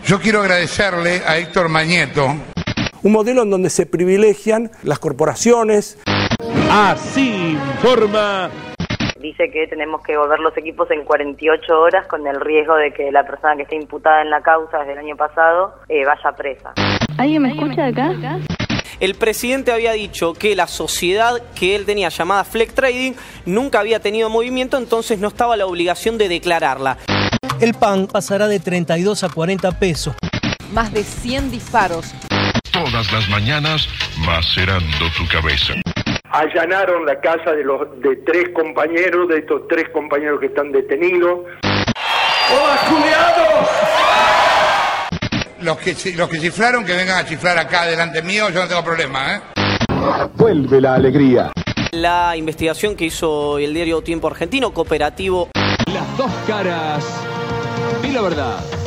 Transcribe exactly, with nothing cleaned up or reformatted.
Yo quiero agradecerle a Héctor Mañeto. Un modelo en donde se privilegian las corporaciones. Así informa. Dice que tenemos que volver los equipos en cuarenta y ocho horas con el riesgo de que la persona que esté imputada en la causa desde el año pasado eh, vaya presa. ¿Alguien me escucha de acá? El presidente había dicho que la sociedad que él tenía llamada Flex Trading nunca había tenido movimiento, entonces no estaba la obligación de declararla. El pan pasará de treinta y dos a cuarenta pesos. Más de cien disparos. Todas las mañanas macerando tu cabeza. Allanaron la casa de los de tres compañeros, de estos tres compañeros que están detenidos. ¡Hola, Juliano! Los que, los que chiflaron, que vengan a chiflar acá delante mío, yo no tengo problema, ¿eh? Vuelve la alegría. La investigación que hizo el diario Tiempo Argentino, Cooperativo. Las dos caras y la verdad.